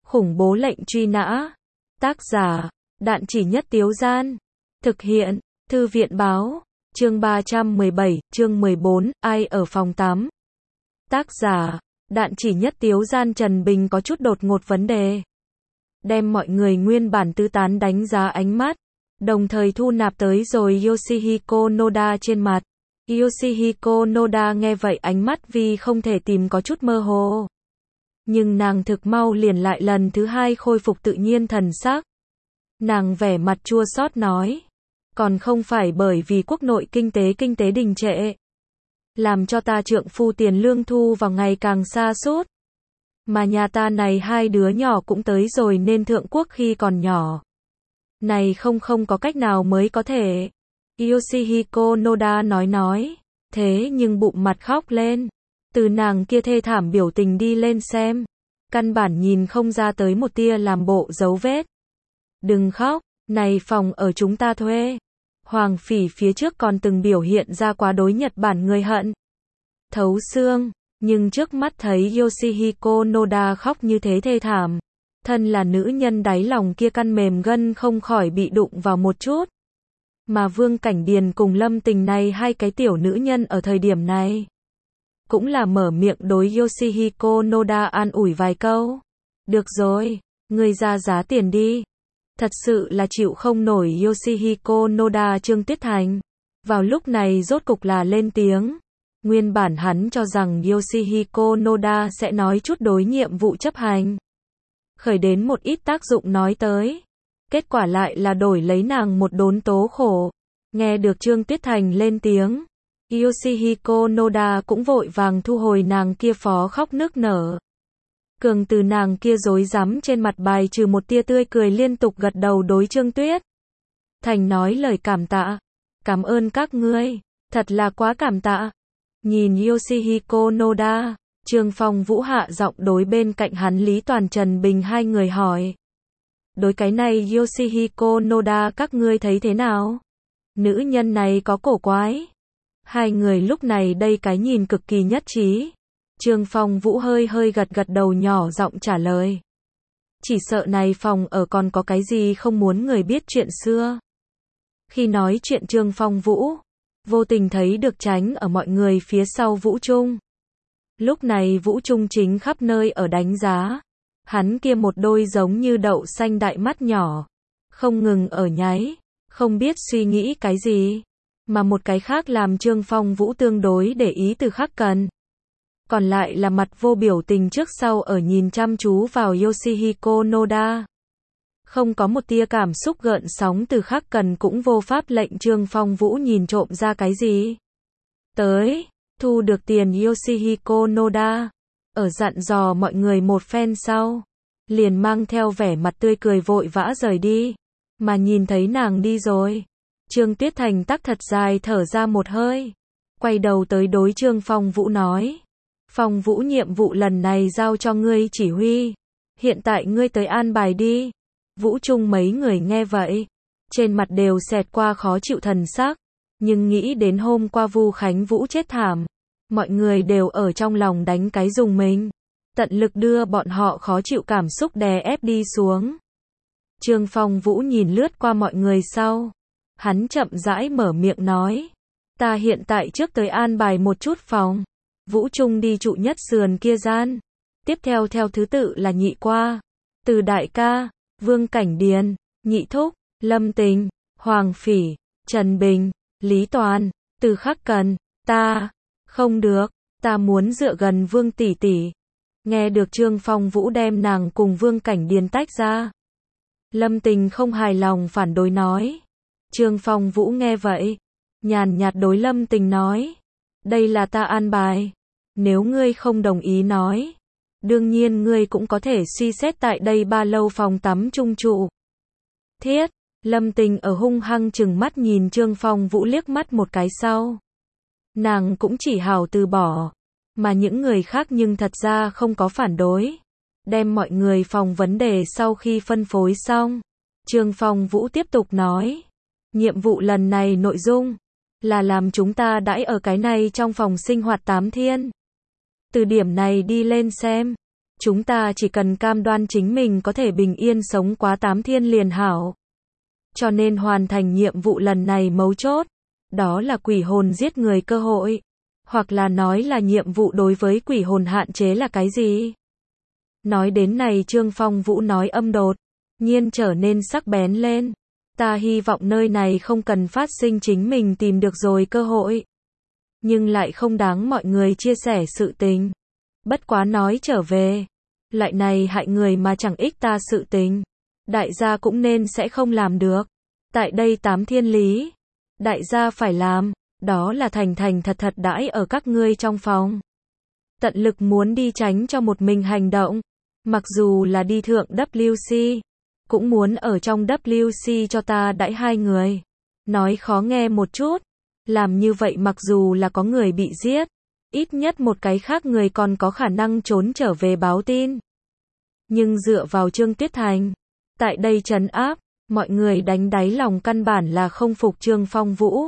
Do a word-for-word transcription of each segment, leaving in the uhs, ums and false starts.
Khủng bố lệnh truy nã. Tác giả, Đạn Chỉ Nhất Tiếu Gian. Thực hiện, Thư viện báo. Chương ba trăm mười bảy, chương mười bốn, ai ở phòng tám. Tác giả, Đạn Chỉ Nhất Tiếu Gian. Trần Bình có chút đột ngột vấn đề. Đem mọi người nguyên bản tư tán đánh giá ánh mắt, đồng thời thu nạp tới rồi Yoshihiko Noda trên mặt. Yoshihiko Noda nghe vậy ánh mắt vì không thể tìm có chút mơ hồ. Nhưng nàng thực mau liền lại lần thứ hai khôi phục tự nhiên thần sắc. Nàng vẻ mặt chua xót nói. Còn không phải bởi vì quốc nội kinh tế kinh tế đình trệ. Làm cho ta trượng phu tiền lương thu vào ngày càng xa sút Mà nhà ta này hai đứa nhỏ cũng tới rồi nên thượng quốc khi còn nhỏ. Này không không có cách nào mới có thể. Yoshihiko Noda nói nói. Thế nhưng bụng mặt khóc lên. Từ nàng kia thê thảm biểu tình đi lên xem. Căn bản nhìn không ra tới một tia làm bộ dấu vết. Đừng khóc, này phòng ở chúng ta thuê. Hoàng Phỉ phía trước còn từng biểu hiện ra quá đối Nhật Bản người hận thấu xương, nhưng trước mắt thấy Yoshihiko Noda khóc như thế thê thảm. Thân là nữ nhân đáy lòng kia căn mềm gân không khỏi bị đụng vào một chút. Mà Vương Cảnh Điền cùng Lâm Tình này hai cái tiểu nữ nhân ở thời điểm này cũng là mở miệng đối Yoshihiko Noda an ủi vài câu. Được rồi, ngươi ra giá tiền đi. Thật sự là chịu không nổi Yoshihiko Noda. Trương Tuyết Thành vào lúc này rốt cục là lên tiếng. Nguyên bản hắn cho rằng Yoshihiko Noda sẽ nói chút đối nhiệm vụ chấp hành, khởi đến một ít tác dụng nói tới. Kết quả lại là đổi lấy nàng một đốn tố khổ. Nghe được Trương Tuyết Thành lên tiếng, Yoshihiko Noda cũng vội vàng thu hồi nàng kia phó khóc nức nở. Cường từ nàng kia rối rắm trên mặt bài trừ một tia tươi cười, liên tục gật đầu đối Trương Tuyết Thành nói lời cảm tạ. Cảm ơn các ngươi, thật là quá cảm tạ. Nhìn Yoshihiko Noda, Trương Phong Vũ hạ giọng đối bên cạnh hắn Lý Toàn Trần Bình hai người hỏi. Đối cái này Yoshihiko Noda các ngươi thấy thế nào? Nữ nhân này có cổ quái. Hai người lúc này đây cái nhìn cực kỳ nhất trí. Trương Phong Vũ hơi hơi gật gật đầu, nhỏ giọng trả lời. Chỉ sợ này phòng ở còn có cái gì không muốn người biết chuyện xưa. Khi nói chuyện Trương Phong Vũ vô tình thấy được tránh ở mọi người phía sau Vũ Trung. Lúc này Vũ Trung chính khắp nơi ở đánh giá. Hắn kia một đôi giống như đậu xanh đại mắt nhỏ, không ngừng ở nháy, không biết suy nghĩ cái gì. Mà một cái khác làm Trương Phong Vũ tương đối để ý từ Khắc Cần. Còn lại là mặt vô biểu tình trước sau ở nhìn chăm chú vào Yoshihiko Noda. Không có một tia cảm xúc gợn sóng từ Khắc Cần cũng vô pháp lệnh Trương Phong Vũ nhìn trộm ra cái gì. Tới, thu được tiền Yoshihiko Noda, ở dặn dò mọi người một phen sau, liền mang theo vẻ mặt tươi cười vội vã rời đi. Mà nhìn thấy nàng đi rồi, Trương Tuyết Thành tắc thật dài thở ra một hơi, quay đầu tới đối Trương Phong Vũ nói. Phong Vũ, nhiệm vụ lần này giao cho ngươi chỉ huy, hiện tại ngươi tới an bài đi. Vũ Trung mấy người nghe vậy, trên mặt đều xẹt qua khó chịu thần sắc, nhưng nghĩ đến hôm qua Vu Khánh Vũ chết thảm, mọi người đều ở trong lòng đánh cái dùng mình, tận lực đưa bọn họ khó chịu cảm xúc đè ép đi xuống. Trương Phong Vũ nhìn lướt qua mọi người sau, hắn chậm rãi mở miệng nói, ta hiện tại trước tới an bài một chút phòng. Vũ Trung đi trụ nhất sườn kia gian, tiếp theo theo thứ tự là Nhị Qua, Từ Đại Ca, Vương Cảnh Điền, Nhị Thúc, Lâm Tình, Hoàng Phỉ, Trần Bình, Lý Toàn, Từ Khắc Cần. Ta, không được, ta muốn dựa gần Vương tỷ tỷ. Nghe được Trương Phong Vũ đem nàng cùng Vương Cảnh Điền tách ra, Lâm Tình không hài lòng phản đối nói. Trương Phong Vũ nghe vậy, nhàn nhạt đối Lâm Tình nói, đây là ta an bài, nếu ngươi không đồng ý nói, đương nhiên ngươi cũng có thể suy xét tại đây ba lâu phòng tắm chung trụ. Thiết, Lâm Tình ở hung hăng chừng mắt nhìn Trương Phong Vũ liếc mắt một cái sau, nàng cũng chỉ hào từ bỏ, mà những người khác nhưng thật ra không có phản đối. Đem mọi người phòng vấn đề sau khi phân phối xong, Trương Phong Vũ tiếp tục nói, nhiệm vụ lần này nội dung là làm chúng ta đãi ở cái này trong phòng sinh hoạt tám thiên. Từ điểm này đi lên xem, Chúng ta chỉ cần cam đoan chính mình có thể bình yên sống quá tám thiên liền hảo. Cho nên hoàn thành nhiệm vụ lần này mấu chốt, đó là quỷ hồn giết người cơ hội. Hoặc là nói là nhiệm vụ đối với quỷ hồn hạn chế là cái gì? Nói đến này Trương Phong Vũ nói âm đột nhiên trở nên sắc bén lên. Ta hy vọng nơi này không cần phát sinh chính mình tìm được rồi cơ hội. Nhưng lại không đáng mọi người chia sẻ sự tình. Bất quá nói trở về. Lại này hại người mà chẳng ích ta sự tình. Đại gia cũng nên sẽ không làm được. Tại đây tám thiên lý. Đại gia phải làm. Đó là thành thành thật thật đãi ở các ngươi trong phòng. Tận lực muốn đi tránh cho một mình hành động. Mặc dù là đi thượng W C. Cũng muốn ở trong W C cho ta đãi hai người. Nói khó nghe một chút. Làm như vậy mặc dù là có người bị giết. Ít nhất một cái khác người còn có khả năng trốn trở về báo tin. Nhưng dựa vào Trương Tuyết Thành. Tại đây trấn áp. Mọi người đánh đáy lòng căn bản là không phục Trương Phong Vũ.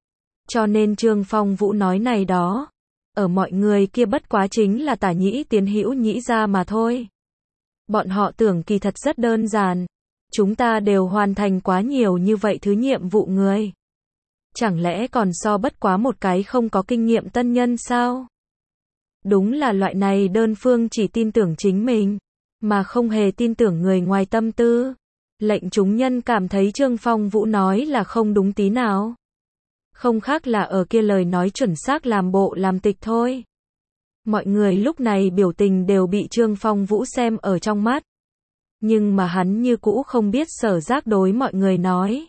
Cho nên Trương Phong Vũ nói này đó. Ở mọi người kia bất quá chính là tả nhĩ tiến hữu nhĩ ra mà thôi. Bọn họ tưởng kỳ thật rất đơn giản. Chúng ta đều hoàn thành quá nhiều như vậy thứ nhiệm vụ người. Chẳng lẽ còn so bất quá một cái không có kinh nghiệm tân nhân sao? Đúng là loại này đơn phương chỉ tin tưởng chính mình. Mà không hề tin tưởng người ngoài tâm tư. Lệnh chúng nhân cảm thấy Trương Phong Vũ nói là không đúng tí nào. Không khác là ở kia lời nói chuẩn xác làm bộ làm tịch thôi. Mọi người lúc này biểu tình đều bị Trương Phong Vũ xem ở trong mắt. Nhưng mà hắn như cũ không biết sở giác đối mọi người nói.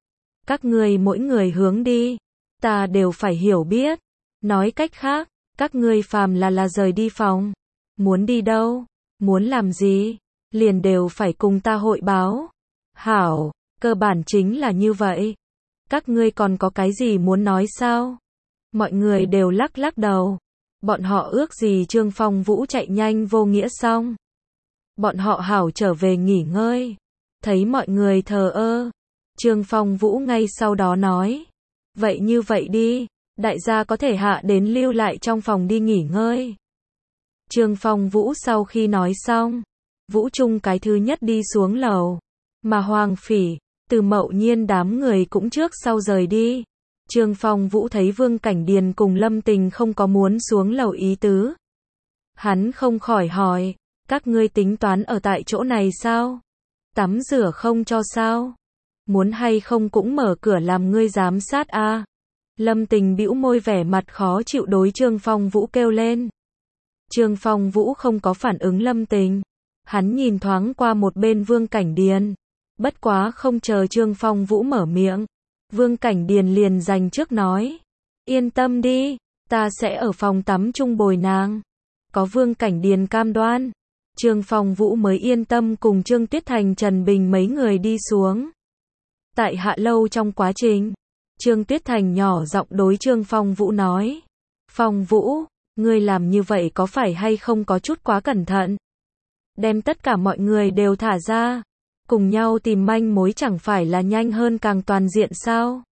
Các ngươi mỗi người hướng đi. Ta đều phải hiểu biết. Nói cách khác, các ngươi phàm là là rời đi phòng. Muốn đi đâu? Muốn làm gì? Liền đều phải cùng ta hội báo. Hảo, cơ bản chính là như vậy. Các ngươi còn có cái gì muốn nói sao? Mọi người đều lắc lắc đầu. Bọn họ ước gì Trương Phong Vũ chạy nhanh vô nghĩa xong. Bọn họ hảo trở về nghỉ ngơi. Thấy mọi người thờ ơ. Trương Phong Vũ ngay sau đó nói. Vậy như vậy đi. Đại gia có thể hạ đến lưu lại trong phòng đi nghỉ ngơi. Trương Phong Vũ sau khi nói xong. Vũ Trung cái thứ nhất đi xuống lầu. Mà Hoàng Phỉ, Từ Mậu Nhiên đám người cũng trước sau rời đi. Trương Phong Vũ thấy Vương Cảnh Điền cùng Lâm Tình không có muốn xuống lầu ý tứ. Hắn không khỏi hỏi, các ngươi tính toán ở tại chỗ này sao? Tắm rửa không cho sao? Muốn hay không cũng mở cửa làm ngươi giám sát a? À? Lâm Tình bĩu môi vẻ mặt khó chịu đối Trương Phong Vũ kêu lên. Trương Phong Vũ không có phản ứng Lâm Tình. Hắn nhìn thoáng qua một bên Vương Cảnh Điền. Bất quá không chờ Trương Phong Vũ mở miệng. Vương Cảnh Điền liền dành trước nói. Yên tâm đi, ta sẽ ở phòng tắm chung bồi nàng. Có Vương Cảnh Điền cam đoan. Trương Phong Vũ mới yên tâm cùng Trương Tuyết Thành Trần Bình mấy người đi xuống. Tại hạ lâu trong quá trình. Trương Tuyết Thành nhỏ giọng đối Trương Phong Vũ nói. Phong Vũ, ngươi làm như vậy có phải hay không có chút quá cẩn thận? Đem tất cả mọi người đều thả ra. Cùng nhau tìm manh mối chẳng phải là nhanh hơn càng toàn diện sao?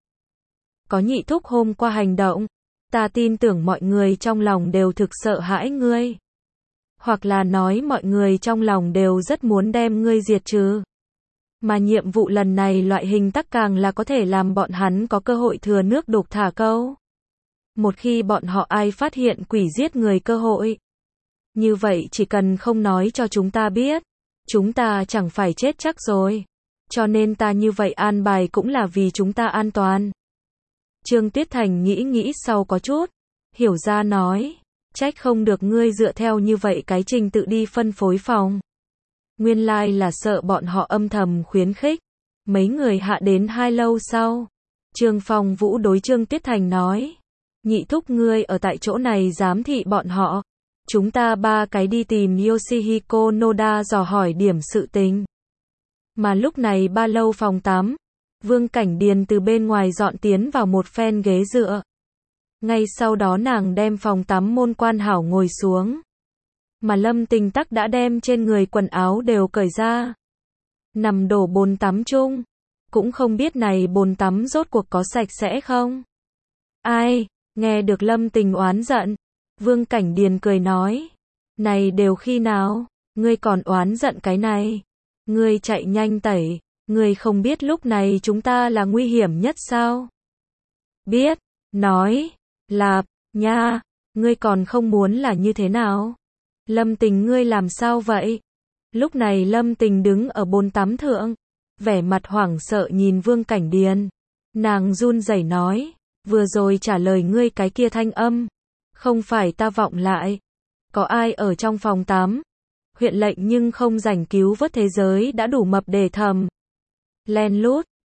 Có nhị thúc hôm qua hành động. Ta tin tưởng mọi người trong lòng đều thực sợ hãi ngươi. Hoặc là nói mọi người trong lòng đều rất muốn đem ngươi diệt trừ. Mà nhiệm vụ lần này loại hình tắc càng là có thể làm bọn hắn có cơ hội thừa nước đục thả câu. Một khi bọn họ ai phát hiện quỷ giết người cơ hội. Như vậy chỉ cần không nói cho chúng ta biết. Chúng ta chẳng phải chết chắc rồi. Cho nên ta như vậy an bài cũng là vì chúng ta an toàn. Trương Tuyết Thành nghĩ nghĩ sau có chút. Hiểu ra nói. Trách không được ngươi dựa theo như vậy cái trình tự đi phân phối phòng. Nguyên lai like là sợ bọn họ âm thầm khuyến khích. Mấy người hạ đến hai lâu sau. Trương Phong Vũ đối Trương Tuyết Thành nói. Nhị thúc ngươi ở tại chỗ này giám thị bọn họ. Chúng ta ba cái đi tìm Yoshihiko Noda dò hỏi điểm sự tình. Mà lúc này ba lâu phòng tắm. Vương Cảnh Điền từ bên ngoài dọn tiến vào một phen ghế dựa. Ngay sau đó nàng đem phòng tắm môn quan hảo ngồi xuống. Mà Lâm Tình tắc đã đem trên người quần áo đều cởi ra. Nằm đổ bồn tắm chung. Cũng không biết này bồn tắm rốt cuộc có sạch sẽ không? Ai? Nghe được Lâm Tình oán giận. Vương Cảnh Điền cười nói. Này đều khi nào? Ngươi còn oán giận cái này. Ngươi chạy nhanh tẩy. Ngươi không biết lúc này chúng ta là nguy hiểm nhất sao? Biết. Nói. Lạp. Nha. Ngươi còn không muốn là như thế nào? Lâm Tình ngươi làm sao vậy? Lúc này Lâm Tình đứng ở bồn tắm thượng. Vẻ mặt hoảng sợ nhìn Vương Cảnh Điền. Nàng run rẩy nói. Vừa rồi trả lời ngươi cái kia thanh âm. Không phải ta vọng lại. Có ai ở trong phòng tắm? Huyện lệnh nhưng không rảnh cứu vớt thế giới đã đủ mập để thầm. Len lút.